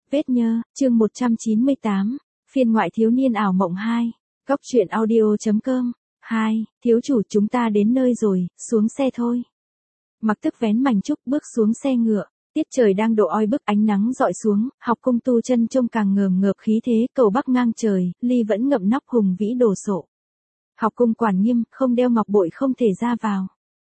Vết nhơ, chương 198, phiên ngoại thiếu niên ảo mộng 2, góc truyện audio.com, 2, thiếu chủ chúng ta đến nơi rồi, xuống xe thôi. Mặc Tức vén mành trúc bước xuống xe ngựa, tiết trời đang độ oi bức ánh nắng rọi xuống, học cung Tu Chân trông càng ngờm ngợp khí thế, cầu bắc ngang trời, ly vẫn ngậm nóc hùng vĩ đồ sộ. Học cung quản nghiêm, không đeo ngọc bội không thể ra vào.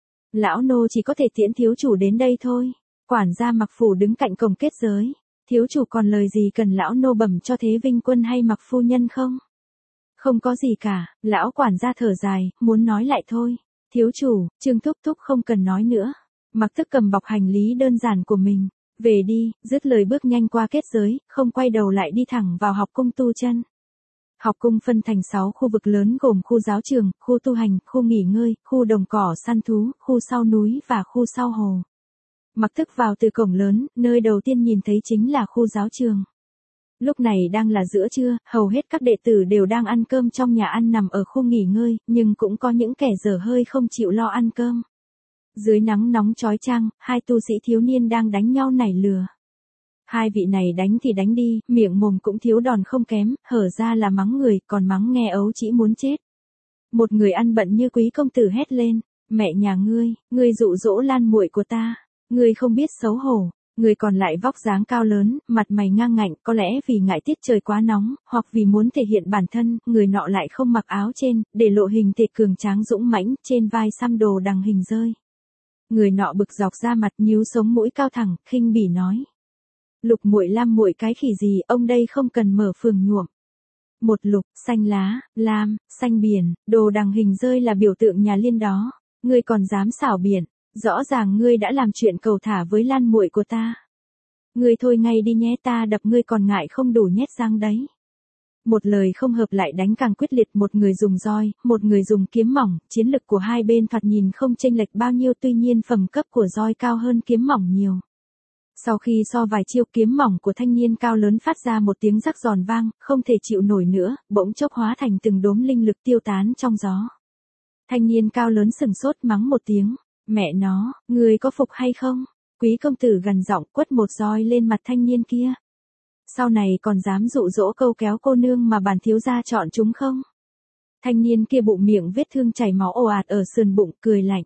Lão nô chỉ có thể tiễn thiếu chủ đến đây thôi. Quản gia Mặc Phủ đứng cạnh cổng kết giới. Thiếu chủ còn lời gì cần lão nô bẩm cho Thế Vinh Quân hay Mặc phu nhân không? Không có gì cả, lão quản gia thở dài, muốn nói lại thôi. Thiếu chủ, Trương Thúc Thúc không cần nói nữa. Mặc Tức cầm bọc hành lý đơn giản của mình. Về đi, dứt lời bước nhanh qua kết giới, không quay đầu lại đi thẳng vào học cung Tu Chân. Học cung phân thành 6 khu vực lớn gồm khu giáo trường, khu tu hành, khu nghỉ ngơi, khu đồng cỏ săn thú, khu sau núi và khu sau hồ. Mặc Tức vào từ cổng lớn, nơi đầu tiên nhìn thấy chính là khu giáo trường. Lúc này đang là giữa trưa, hầu hết các đệ tử đều đang ăn cơm trong nhà ăn nằm ở khu nghỉ ngơi, nhưng cũng có những kẻ dở hơi không chịu lo ăn cơm. Dưới nắng nóng chói chang, hai tu sĩ thiếu niên đang đánh nhau nảy lửa. Hai vị này đánh thì đánh đi, miệng mồm cũng thiếu đòn không kém, hở ra là mắng người, còn mắng nghe ấu chỉ muốn chết. Một người ăn bận như Quý công tử hét lên, mẹ nhà ngươi dụ dỗ Lan muội của ta, ngươi không biết xấu hổ. Người còn lại vóc dáng cao lớn, mặt mày ngang ngạnh, có lẽ vì ngại tiết trời quá nóng, hoặc vì muốn thể hiện bản thân, người nọ lại không mặc áo trên, để lộ hình thể cường tráng dũng mãnh, trên vai xăm đồ đằng hình rơi. Người nọ bực dọc ra mặt, nhíu sống mũi cao thẳng, khinh bỉ nói: Lục muội Lam muội cái khỉ gì, ông đây không cần mở phường nhuộm. Một lục, xanh lá, lam, xanh biển, đồ đằng hình rơi là biểu tượng nhà Liên đó, ngươi còn dám xảo biển, rõ ràng ngươi đã làm chuyện cầu thả với Lan muội của ta. Ngươi thôi ngay đi nhé, ta đập ngươi còn ngại không đủ nhét răng đấy. Một lời không hợp lại đánh càng quyết liệt, một người dùng roi, một người dùng kiếm mỏng, chiến lực của hai bên thoạt nhìn không chênh lệch bao nhiêu, tuy nhiên phẩm cấp của roi cao hơn kiếm mỏng nhiều. Sau khi so vài chiêu, kiếm mỏng của thanh niên cao lớn phát ra một tiếng rắc giòn vang, không thể chịu nổi nữa, bỗng chốc hóa thành từng đốm linh lực tiêu tán trong gió. Thanh niên cao lớn sừng sốt mắng một tiếng, mẹ nó, người có phục hay không? Quý công tử gằn giọng quất một roi lên mặt thanh niên kia. Sau này còn dám dụ dỗ câu kéo cô nương mà bản thiếu gia chọn chúng không? Thanh niên kia bụng miệng vết thương chảy máu ồ ạt ở sườn bụng, cười lạnh.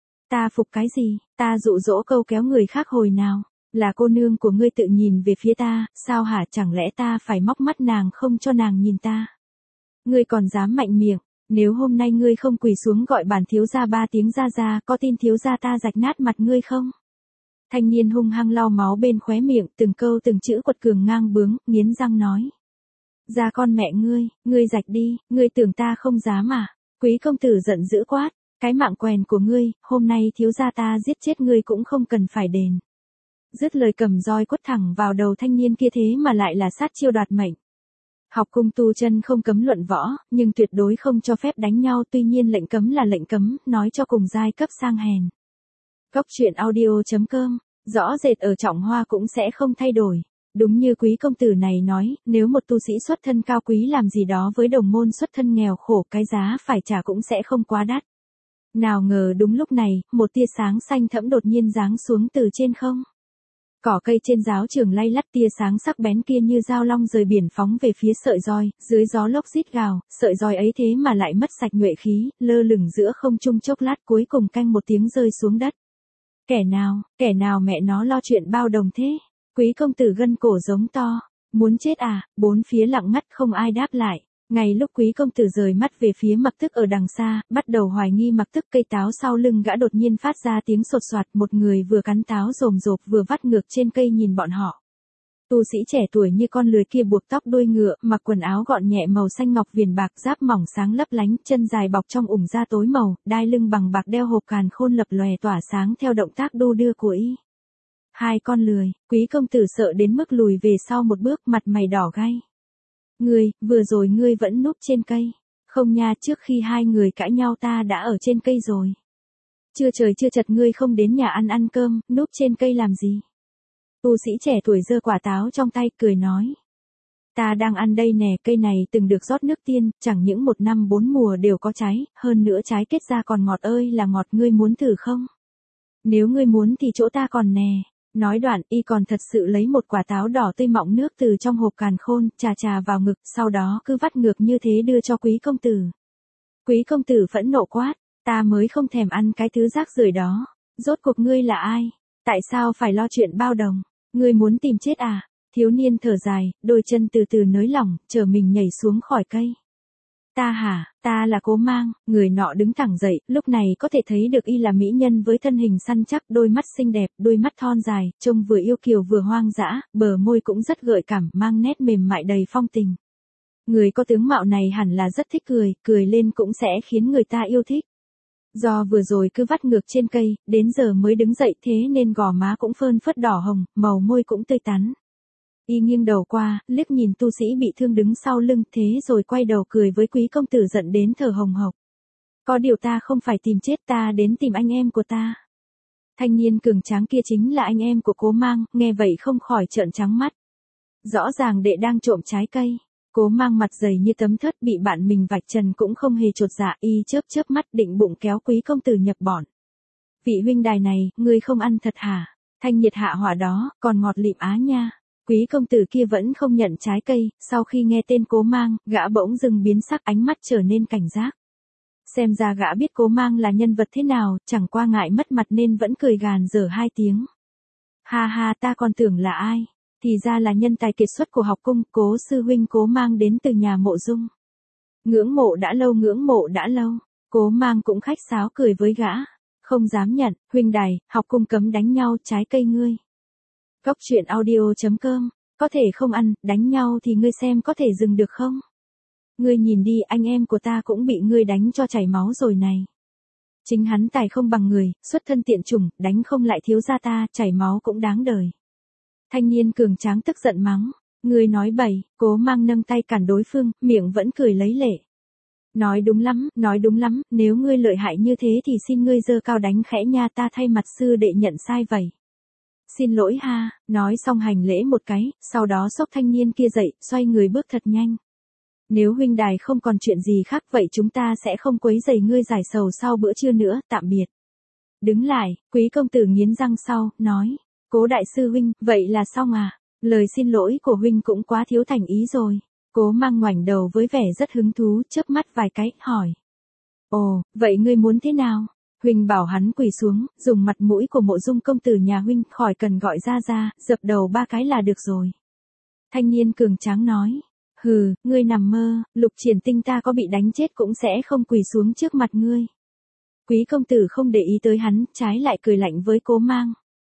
Ta phục cái gì, ta dụ dỗ câu kéo người khác hồi nào? Là cô nương của ngươi tự nhìn về phía ta, sao hả, chẳng lẽ ta phải móc mắt nàng không cho nàng nhìn ta? Ngươi còn dám mạnh miệng, nếu hôm nay ngươi không quỳ xuống gọi bản thiếu gia 3 tiếng ra, có tin thiếu gia ta rạch nát mặt ngươi không? Thanh niên hung hăng lau máu bên khóe miệng, từng câu từng chữ quật cường ngang bướng, nghiến răng nói. Ra con mẹ ngươi rạch đi, ngươi tưởng ta không dám à? Quý công tử giận dữ quát, cái mạng quèn của ngươi, hôm nay thiếu gia ta giết chết ngươi cũng không cần phải đền. Dứt lời cầm roi quất thẳng vào đầu thanh niên kia, thế mà lại là sát chiêu đoạt mệnh. Học cung Tu Chân không cấm luận võ, nhưng tuyệt đối không cho phép đánh nhau, tuy nhiên lệnh cấm là lệnh cấm, nói cho cùng giai cấp sang hèn. Góc truyện audio.com, rõ rệt ở Trọng Hoa cũng sẽ không thay đổi. Đúng như quý công tử này nói, nếu một tu sĩ xuất thân cao quý làm gì đó với đồng môn xuất thân nghèo khổ, cái giá phải trả cũng sẽ không quá đắt. Nào ngờ đúng lúc này, một tia sáng xanh thẫm đột nhiên giáng xuống từ trên không. Cỏ cây trên giáo trường lay lắt, tia sáng sắc bén kia như dao long rời biển phóng về phía sợi roi, dưới gió lốc rít gào, sợi roi ấy thế mà lại mất sạch nhuệ khí, lơ lửng giữa không trung chốc lát, cuối cùng canh một tiếng rơi xuống đất. Kẻ nào mẹ nó lo chuyện bao đồng thế? Quý công tử gân cổ giống to, muốn chết à? Bốn phía lặng ngắt không ai đáp lại. Ngay lúc quý công tử rời mắt về phía Mặc Tức ở đằng xa, bắt đầu hoài nghi Mặc Tức, cây táo sau lưng gã đột nhiên phát ra tiếng sột soạt, một người vừa cắn táo rồm rộp vừa vắt ngược trên cây nhìn bọn họ. Tu sĩ trẻ tuổi như con lười kia buộc tóc đuôi ngựa, mặc quần áo gọn nhẹ màu xanh ngọc viền bạc, giáp mỏng sáng lấp lánh, chân dài bọc trong ủng da tối màu, đai lưng bằng bạc, đeo hộp càn khôn lập lòe tỏa sáng theo động tác đu đưa của y. Hai con lười, quý công tử sợ đến mức lùi về sau một bước, mặt mày đỏ gay. Vừa rồi ngươi vẫn núp trên cây. Không nha, trước khi hai người cãi nhau ta đã ở trên cây rồi. Chưa trời chưa chật ngươi không đến nhà ăn cơm, núp trên cây làm gì? Tu sĩ trẻ tuổi giơ quả táo trong tay, cười nói. Ta đang ăn đây nè, cây này từng được rót nước tiên, chẳng những 1 năm 4 mùa đều có trái, hơn nữa trái kết ra còn ngọt ơi là ngọt, ngươi muốn thử không? Nếu ngươi muốn thì chỗ ta còn nè. Nói đoạn, y còn thật sự lấy một quả táo đỏ tươi mọng nước từ trong hộp càn khôn, trà vào ngực, sau đó cứ vắt ngược như thế đưa cho quý công tử. Quý công tử phẫn nộ quát, ta mới không thèm ăn cái thứ rác rưởi đó. Rốt cuộc ngươi là ai? Tại sao phải lo chuyện bao đồng? Ngươi muốn tìm chết à? Thiếu niên thở dài, đôi chân từ từ nới lỏng, chờ mình nhảy xuống khỏi cây. Ta hả, ta là Cố Mang. Người nọ đứng thẳng dậy, lúc này có thể thấy được y là mỹ nhân với thân hình săn chắc, đôi mắt xinh đẹp, đôi mắt thon dài, trông vừa yêu kiều vừa hoang dã, bờ môi cũng rất gợi cảm, mang nét mềm mại đầy phong tình. Người có tướng mạo này hẳn là rất thích cười, cười lên cũng sẽ khiến người ta yêu thích. Do vừa rồi cứ vắt ngược trên cây, đến giờ mới đứng dậy thế nên gò má cũng phơn phớt đỏ hồng, màu môi cũng tươi tắn. Y nghiêng đầu qua, liếc nhìn tu sĩ bị thương đứng sau lưng thế rồi quay đầu cười với quý công tử giận đến thở hồng hộc. Có điều ta không phải tìm chết, ta đến tìm anh em của ta. Thanh niên cường tráng kia chính là anh em của Cố Mang, nghe vậy không khỏi trợn trắng mắt. Rõ ràng đệ đang trộm trái cây. Cố Mang mặt dày như tấm thớt bị bạn mình vạch trần cũng không hề chột dạ, y chớp mắt định bụng kéo quý công tử nhập bọn. Vị huynh đài này, ngươi không ăn thật hả? Thanh nhiệt hạ hỏa đó, còn ngọt lịm á nha. Quý công tử kia vẫn không nhận trái cây, sau khi nghe tên Cố Mang, gã bỗng dưng biến sắc, ánh mắt trở nên cảnh giác. Xem ra gã biết Cố Mang là nhân vật thế nào, chẳng qua ngại mất mặt nên vẫn cười gàn dở hai tiếng. Ha ha, ta còn tưởng là ai? Thì ra là nhân tài kiệt xuất của học cung, Cố sư huynh Cố Mang đến từ nhà Mộ Dung. Ngưỡng mộ đã lâu. Cố Mang cũng khách sáo cười với gã. Không dám nhận, huynh đài, học cung cấm đánh nhau, trái cây ngươi. Góc truyện audio.com, có thể không ăn, đánh nhau thì ngươi xem có thể dừng được không? Ngươi nhìn đi, anh em của ta cũng bị ngươi đánh cho chảy máu rồi này. Chính hắn tài không bằng người, xuất thân tiện chủng, đánh không lại thiếu gia ta, chảy máu cũng đáng đời. Thanh niên cường tráng tức giận mắng, ngươi nói bậy. Cố Mang nâng tay cản đối phương, miệng vẫn cười lấy lệ. Nói đúng lắm, nếu ngươi lợi hại như thế thì xin ngươi giơ cao đánh khẽ nha, ta thay mặt sư đệ nhận sai vậy. Xin lỗi ha, nói xong hành lễ một cái, sau đó xốc thanh niên kia dậy, xoay người bước thật nhanh. Nếu huynh đài không còn chuyện gì khác vậy chúng ta sẽ không quấy rầy ngươi giải sầu sau bữa trưa nữa, tạm biệt. Đứng lại, quý công tử nghiến răng sau, nói, Cố đại sư huynh, vậy là xong à? Lời xin lỗi của huynh cũng quá thiếu thành ý rồi. Cố Mang ngoảnh đầu với vẻ rất hứng thú, chớp mắt vài cái, hỏi. Ồ, vậy ngươi muốn thế nào? Huynh bảo hắn quỳ xuống, dùng mặt mũi của Mộ Dung công tử nhà huynh, khỏi cần gọi ra, dập đầu 3 cái là được rồi. Thanh niên cường tráng nói. Hừ, ngươi nằm mơ, Lục Triển Tinh ta có bị đánh chết cũng sẽ không quỳ xuống trước mặt ngươi. Quý công tử không để ý tới hắn, trái lại cười lạnh với Cố Mang.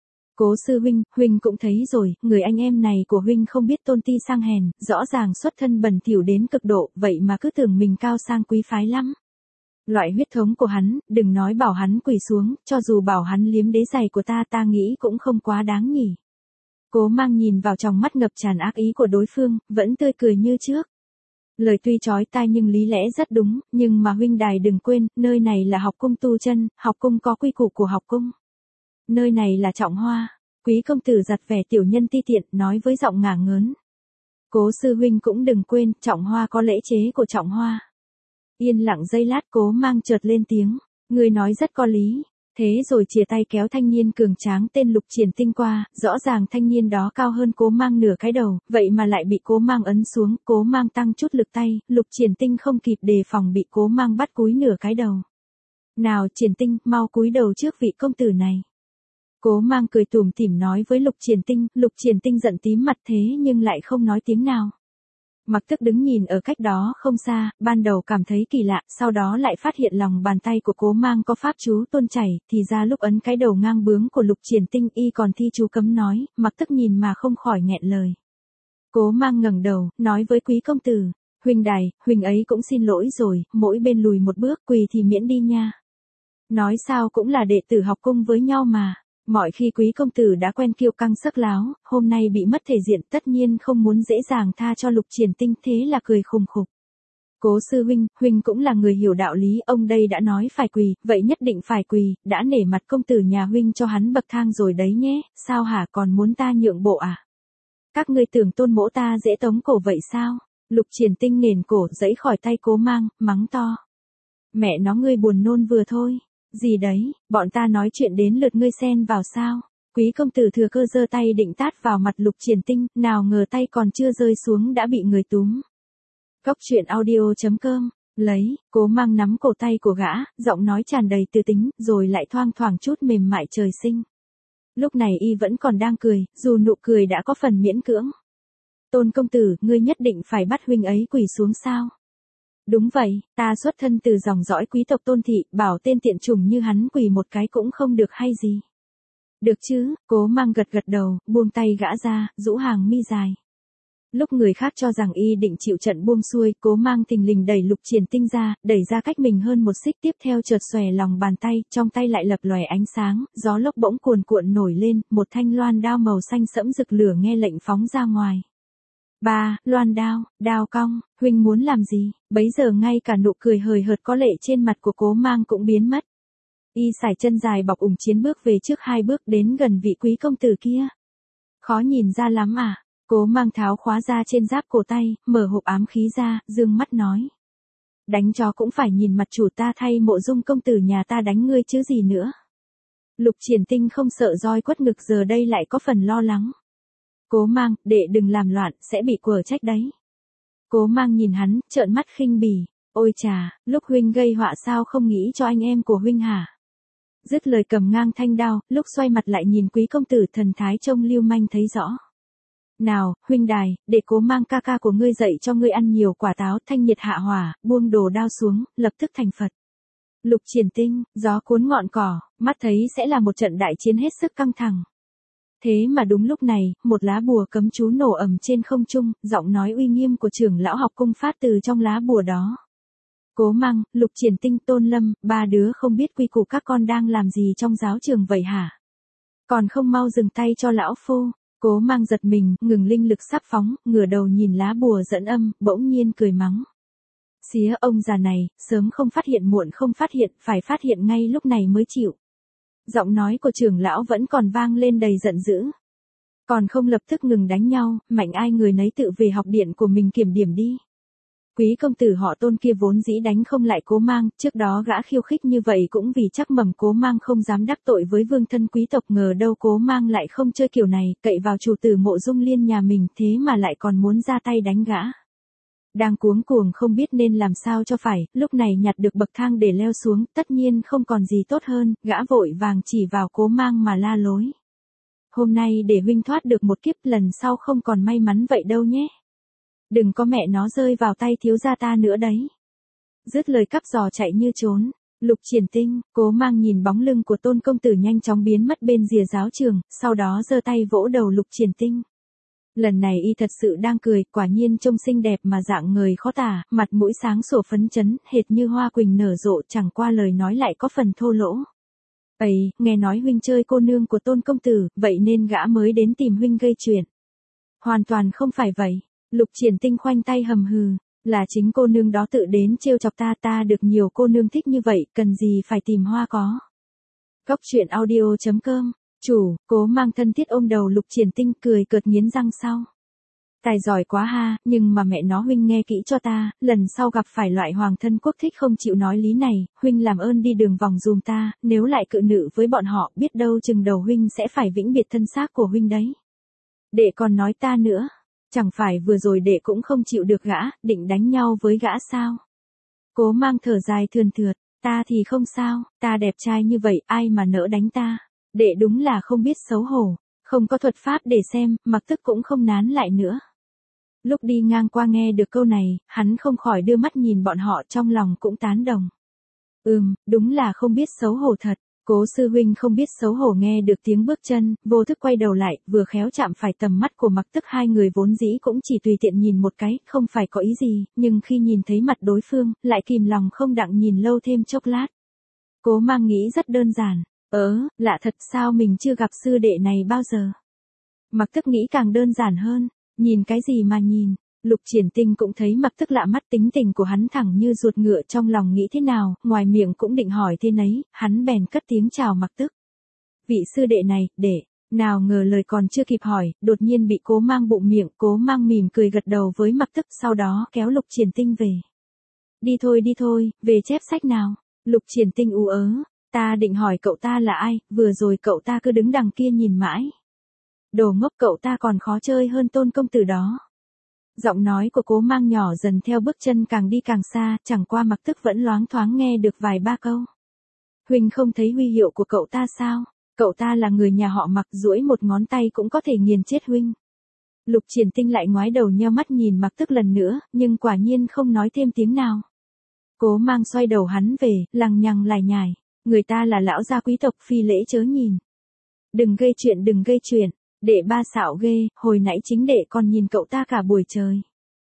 Cố sư huynh, huynh cũng thấy rồi, người anh em này của huynh không biết tôn ti sang hèn, rõ ràng xuất thân bẩn thỉu đến cực độ, vậy mà cứ tưởng mình cao sang quý phái lắm. Loại huyết thống của hắn, đừng nói bảo hắn quỳ xuống, cho dù bảo hắn liếm đế giày của ta nghĩ cũng không quá đáng nhỉ. Cố Mang nhìn vào trong mắt ngập tràn ác ý của đối phương, vẫn tươi cười như trước. Lời tuy chói tai nhưng lý lẽ rất đúng, nhưng mà huynh đài đừng quên, nơi này là học cung tu chân, học cung có quy củ của học cung. Nơi này là Trọng Hoa. Quý công tử giặt vẻ tiểu nhân ti tiện, nói với giọng ngả ngớn. Cố sư huynh cũng đừng quên, Trọng Hoa có lễ chế của Trọng Hoa. Yên lặng giây lát, Cố Mang chợt lên tiếng. Người nói rất có lý. Thế rồi chìa tay kéo thanh niên cường tráng tên Lục Triển Tinh qua, rõ ràng thanh niên đó cao hơn Cố Mang nửa cái đầu, vậy mà lại bị Cố Mang ấn xuống, Cố Mang tăng chút lực tay, Lục Triển Tinh không kịp đề phòng bị Cố Mang bắt cúi nửa cái đầu. Nào Triển Tinh, mau cúi đầu trước vị công tử này. Cố Mang cười tủm tỉm nói với Lục Triển Tinh giận tím mặt thế nhưng lại không nói tiếng nào. Mặc Tức đứng nhìn ở cách đó không xa, ban đầu cảm thấy kỳ lạ, sau đó lại phát hiện lòng bàn tay của Cố Mang có pháp chú tuôn chảy, thì ra lúc ấn cái đầu ngang bướng của Lục Triển Tinh y còn thi chú cấm nói, Mặc Tức nhìn mà không khỏi nghẹn lời. Cố Mang ngẩng đầu, nói với quý công tử, huynh đài, huynh ấy cũng xin lỗi rồi, mỗi bên lùi một bước, quỳ thì miễn đi nha. Nói sao cũng là đệ tử học cung với nhau mà. Mọi khi quý công tử đã quen kiêu căng sắc láo, hôm nay bị mất thể diện tất nhiên không muốn dễ dàng tha cho Lục Triển Tinh, thế là cười khùng khục. Cố sư huynh, huynh cũng là người hiểu đạo lý, ông đây đã nói phải quỳ, vậy nhất định phải quỳ, đã nể mặt công tử nhà huynh cho hắn bậc thang rồi đấy nhé, sao hả, còn muốn ta nhượng bộ à? Các ngươi tưởng tôn mỗ ta dễ tống cổ vậy sao? Lục Triển Tinh nền cổ giãy khỏi tay Cố Mang, mắng to. Mẹ nó ngươi buồn nôn vừa thôi. Gì đấy, bọn ta nói chuyện đến lượt ngươi xen vào sao? Quý công tử thừa cơ giơ tay định tát vào mặt Lục Triển Tinh, nào ngờ tay còn chưa rơi xuống đã bị người túm. Cốc truyện audio.com, Cố Mang nắm cổ tay của gã, giọng nói tràn đầy tư tính, rồi lại thoang thoảng chút mềm mại trời sinh. Lúc này y vẫn còn đang cười, dù nụ cười đã có phần miễn cưỡng. Tôn công tử, ngươi nhất định phải bắt huynh ấy quỳ xuống sao? Đúng vậy, ta xuất thân từ dòng dõi quý tộc Tôn thị, bảo tên tiện chủng như hắn quỳ một cái cũng không được hay gì. Được chứ, Cố Mang gật gật đầu, buông tay gã ra, rũ hàng mi dài. Lúc người khác cho rằng y định chịu trận buông xuôi, Cố Mang thình lình đẩy Lục Triển Tinh ra, đẩy ra cách mình hơn một xích, tiếp theo chợt xòe lòng bàn tay, trong tay lại lập lòe ánh sáng, gió lốc bỗng cuồn cuộn nổi lên, một thanh loan đao màu xanh sẫm rực lửa nghe lệnh phóng ra ngoài. Loan đao, đao cong, huynh muốn làm gì? Bấy giờ ngay cả nụ cười hời hợt có lệ trên mặt của Cố Mang cũng biến mất. Y sải chân dài bọc ủng chiến bước về trước 2 bước đến gần vị quý công tử kia. Khó nhìn ra lắm à? Cố Mang tháo khóa ra trên giáp cổ tay, mở hộp ám khí ra, dương mắt nói. Đánh chó cũng phải nhìn mặt chủ ta, thay Mộ Dung công tử nhà ta đánh ngươi chứ gì nữa. Lục Triển Tinh không sợ roi quất ngực giờ đây lại có phần lo lắng. Cố Mang, đệ đừng làm loạn, sẽ bị quở trách đấy. Cố Mang nhìn hắn, trợn mắt khinh bỉ. Ôi chà, lúc huynh gây họa sao không nghĩ cho anh em của huynh hả? Dứt lời cầm ngang thanh đao, lúc xoay mặt lại nhìn quý công tử, thần thái trông lưu manh thấy rõ. Nào, huynh đài, để Cố Mang ca ca của ngươi dạy cho ngươi ăn nhiều quả táo, thanh nhiệt hạ hỏa, buông đồ đao xuống, lập tức thành Phật. Lục Triển Tinh, gió cuốn ngọn cỏ, mắt thấy sẽ là một trận đại chiến hết sức căng thẳng. Thế mà đúng lúc này, một lá bùa cấm chú nổ ầm trên không trung, giọng nói uy nghiêm của trưởng lão học cung phát từ trong lá bùa đó. Cố Mang, Lục Triển Tinh, Tôn Lâm, 3 đứa không biết quy củ, các con đang làm gì trong giáo trường vậy hả? Còn không mau dừng tay cho lão phu. Cố Mang giật mình, ngừng linh lực sắp phóng, ngửa đầu nhìn lá bùa dẫn âm, bỗng nhiên cười mắng. Xía ông già này, sớm không phát hiện muộn không phát hiện, phải phát hiện ngay lúc này mới chịu. Giọng nói của trưởng lão vẫn còn vang lên đầy giận dữ. Còn không lập tức ngừng đánh nhau, mạnh ai người nấy tự về học điện của mình kiểm điểm đi. Quý công tử họ Tôn kia vốn dĩ đánh không lại Cố Mang, trước đó gã khiêu khích như vậy cũng vì chắc mầm Cố Mang không dám đắc tội với vương thân quý tộc, ngờ đâu Cố Mang lại không chơi kiểu này, cậy vào chủ tử Mộ Dung Liên nhà mình, thế mà lại còn muốn ra tay đánh gã. Đang cuống cuồng không biết nên làm sao cho phải, lúc này nhặt được bậc thang để leo xuống, tất nhiên không còn gì tốt hơn, gã vội vàng chỉ vào Cố Mang mà la lối. Hôm nay để huynh thoát được một kiếp, lần sau không còn may mắn vậy đâu nhé. Đừng có mẹ nó rơi vào tay thiếu gia ta nữa đấy. Dứt lời cắp giò chạy như trốn. Lục Triển Tinh, Cố Mang nhìn bóng lưng của Tôn công tử nhanh chóng biến mất bên rìa giáo trường, sau đó giơ tay vỗ đầu Lục Triển Tinh. Lần này y thật sự đang cười, quả nhiên trông xinh đẹp mà dạng người khó tả, mặt mũi sáng sủa phấn chấn, hệt như hoa quỳnh nở rộ, chẳng qua lời nói lại có phần thô lỗ. Ấy, nghe nói huynh chơi cô nương của Tôn công tử, vậy nên gã mới đến tìm huynh gây chuyện. Hoàn toàn không phải vậy. Lục Triển Tinh khoanh tay hầm hừ, là chính cô nương đó tự đến trêu chọc ta được nhiều cô nương thích như vậy, cần gì phải tìm hoa có. Cốc truyện audio.com, chủ, Cố Mang thân thiết ôm đầu Lục Triển Tinh cười cợt nghiến răng sau. Tài giỏi quá ha, nhưng mà mẹ nó huynh nghe kỹ cho ta, lần sau gặp phải loại hoàng thân quốc thích không chịu nói lý này, huynh làm ơn đi đường vòng dùm ta, nếu lại cự nữ với bọn họ, biết đâu chừng đầu huynh sẽ phải vĩnh biệt thân xác của huynh đấy. Đệ còn nói ta nữa. Chẳng phải vừa rồi đệ cũng không chịu được gã, định đánh nhau với gã sao? Cố Mang thở dài thườn thượt, ta thì không sao, ta đẹp trai như vậy, ai mà nỡ đánh ta? Đệ đúng là không biết xấu hổ, không có thuật pháp để xem, mặc tức cũng không nán lại nữa. Lúc đi ngang qua nghe được câu này, hắn không khỏi đưa mắt nhìn bọn họ, trong lòng cũng tán đồng. Đúng là không biết xấu hổ thật. Cố sư huynh không biết xấu hổ nghe được tiếng bước chân, vô thức quay đầu lại, vừa khéo chạm phải tầm mắt của Mặc Tức, hai người vốn dĩ cũng chỉ tùy tiện nhìn một cái, không phải có ý gì, nhưng khi nhìn thấy mặt đối phương, lại kìm lòng không đặng nhìn lâu thêm chốc lát. Cố Mang nghĩ rất đơn giản, lạ thật sao mình chưa gặp sư đệ này bao giờ. Mặc Tức nghĩ càng đơn giản hơn, nhìn cái gì mà nhìn. Lục Triển Tinh cũng thấy Mặc Tức lạ mắt, tính tình của hắn thẳng như ruột ngựa, trong lòng nghĩ thế nào, ngoài miệng cũng định hỏi thế nấy, hắn bèn cất tiếng chào Mặc Tức. Vị sư đệ này, đệ, nào ngờ lời còn chưa kịp hỏi, đột nhiên bị Cố Mang bụng miệng, Cố Mang mỉm cười gật đầu với Mặc Tức, sau đó kéo Lục Triển Tinh về. Đi thôi, về chép sách nào. Lục Triển Tinh ú ớ, Ta định hỏi cậu ta là ai, vừa rồi cậu ta cứ đứng đằng kia nhìn mãi. Đồ ngốc, cậu ta còn khó chơi hơn Tôn công tử đó. Giọng nói của Cố Mang nhỏ dần theo bước chân càng đi càng xa, chẳng qua Mặc Tức vẫn loáng thoáng nghe được vài ba câu. Huynh không thấy huy hiệu của cậu ta sao? Cậu ta là người nhà họ Mặc, duỗi một ngón tay cũng có thể nghiền chết huynh. Lục Triển Tinh lại ngoái đầu nheo mắt nhìn Mặc Tức lần nữa, nhưng quả nhiên không nói thêm tiếng nào. Cố Mang xoay đầu hắn về, lằng nhằng lải nhải. Người ta là lão gia quý tộc, phi lễ chớ nhìn. Đừng gây chuyện, đừng gây chuyện. Đệ ba xạo ghê, hồi nãy chính đệ còn nhìn cậu ta cả buổi trời.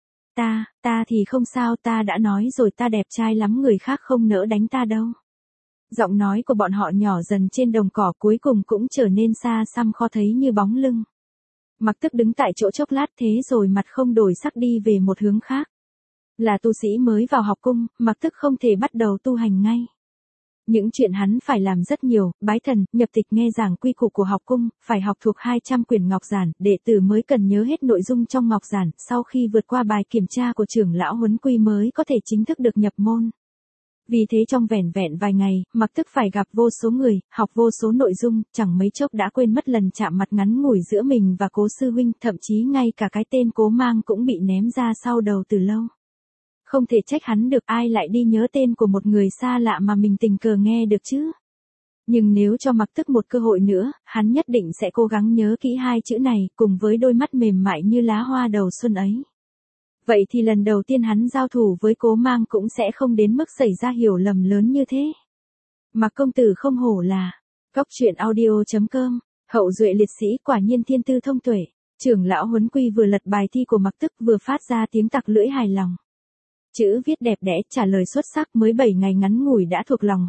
Ta thì không sao, ta đã nói rồi, ta đẹp trai lắm, người khác không nỡ đánh ta đâu. Giọng nói của bọn họ nhỏ dần trên đồng cỏ, cuối cùng cũng trở nên xa xăm khó thấy như bóng lưng. Mặc Tức đứng tại chỗ chốc lát, thế rồi mặt không đổi sắc đi về một hướng khác. Là tu sĩ mới vào học cung, Mặc Tức không thể bắt đầu tu hành ngay. Những chuyện hắn phải làm rất nhiều, bái thần, nhập tịch, nghe giảng quy củ của học cung, phải học thuộc 200 quyển ngọc giản, đệ tử mới cần nhớ hết nội dung trong ngọc giản, sau khi vượt qua bài kiểm tra của trưởng lão Huấn Quy mới có thể chính thức được nhập môn. Vì thế trong vẻn vẹn vài ngày, Mặc Tức phải gặp vô số người, học vô số nội dung, chẳng mấy chốc đã quên mất lần chạm mặt ngắn ngủi giữa mình và Cố sư huynh, thậm chí ngay cả cái tên Cố Mang cũng bị ném ra sau đầu từ lâu. Không thể trách hắn được, ai lại đi nhớ tên của một người xa lạ mà mình tình cờ nghe được chứ. Nhưng nếu cho Mặc Tức một cơ hội nữa, hắn nhất định sẽ cố gắng nhớ kỹ hai chữ này, cùng với đôi mắt mềm mại như lá hoa đầu xuân ấy. Vậy thì lần đầu tiên hắn giao thủ với Cố Mang cũng sẽ không đến mức xảy ra hiểu lầm lớn như thế. Mặc công tử không hổ là Cóc Truyện Audio.com, hậu duệ liệt sĩ, quả nhiên thiên tư thông tuệ. Trưởng lão Huấn Quy vừa lật bài thi của Mặc Tức vừa phát ra tiếng tặc lưỡi hài lòng. Chữ viết đẹp đẽ, trả lời xuất sắc, mới 7 ngày ngắn ngủi đã thuộc lòng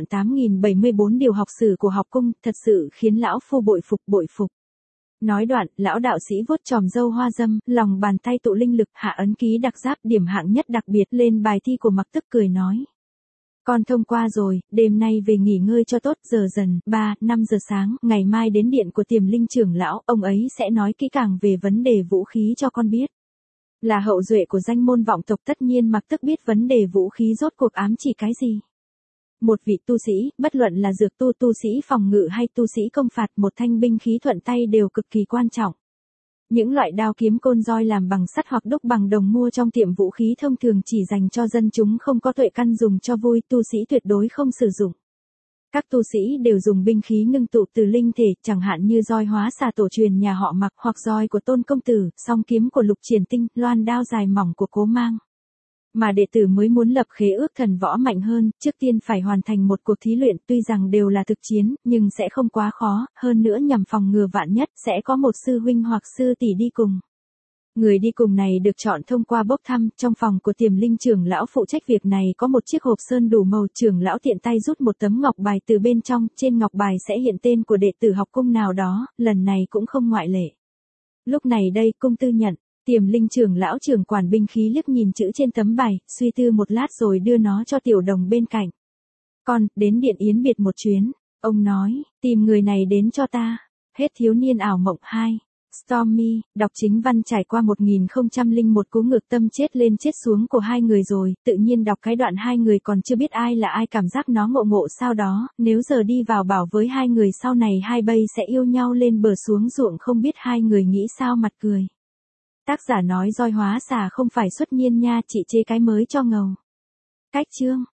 2.8074 điều học sử của học cung, thật sự khiến lão phu bội phục. Nói đoạn, lão đạo sĩ vuốt chòm râu hoa dâm, lòng bàn tay tụ linh lực, hạ ấn ký đặc giáp điểm hạng nhất đặc biệt lên bài thi của Mặc Tức, cười nói. Con thông qua rồi, đêm nay về nghỉ ngơi cho tốt, giờ dần, 5 giờ sáng, ngày mai đến điện của Tiềm Linh trưởng lão, ông ấy sẽ nói kỹ càng về vấn đề vũ khí cho con biết. Là hậu duệ của danh môn vọng tộc, tất nhiên Mặc Tức biết vấn đề vũ khí rốt cuộc ám chỉ cái gì. Một vị tu sĩ, bất luận là dược tu, tu sĩ phòng ngự hay tu sĩ công phạt, một thanh binh khí thuận tay đều cực kỳ quan trọng. Những loại đao kiếm côn roi làm bằng sắt hoặc đúc bằng đồng mua trong tiệm vũ khí thông thường chỉ dành cho dân chúng không có tuệ căn dùng cho vui, tu sĩ tuyệt đối không sử dụng. Các tu sĩ đều dùng binh khí ngưng tụ từ linh thể, chẳng hạn như roi hóa xà tổ truyền nhà họ Mặc, hoặc roi của Tôn công tử, song kiếm của Lục Triển Tinh, loan đao dài mỏng của Cố Mang. Mà đệ tử mới muốn lập khế ước thần võ mạnh hơn, trước tiên phải hoàn thành một cuộc thí luyện, tuy rằng đều là thực chiến, nhưng sẽ không quá khó, hơn nữa nhằm phòng ngừa vạn nhất, sẽ có một sư huynh hoặc sư tỷ đi cùng. Người đi cùng này được chọn thông qua bốc thăm, trong phòng của Tiềm Linh trưởng lão phụ trách việc này có một chiếc hộp sơn đủ màu, trưởng lão tiện tay rút một tấm ngọc bài từ bên trong, trên ngọc bài sẽ hiện tên của đệ tử học cung nào đó, lần này cũng không ngoại lệ. Lúc này đây, cung tư nhận. Tiềm Linh trưởng lão trưởng quản binh khí liếc nhìn chữ trên tấm bài, suy tư một lát rồi đưa nó cho tiểu đồng bên cạnh. Con, đến điện Yến Biệt một chuyến. Ông nói, tìm người này đến cho ta. Hết Thiếu niên ảo mộng 2. Stormy, đọc chính văn trải qua 1001 cú ngược tâm chết lên chết xuống của hai người rồi, tự nhiên đọc cái đoạn hai người còn chưa biết ai là ai, cảm giác nó ngộ sao đó, nếu giờ đi vào bảo với hai người sau này hai bây sẽ yêu nhau lên bờ xuống ruộng, không biết hai người nghĩ sao, mặt cười. Tác giả nói roi hóa xà không phải xuất nhiên nha, chị chê cái mới cho ngầu. Cách chương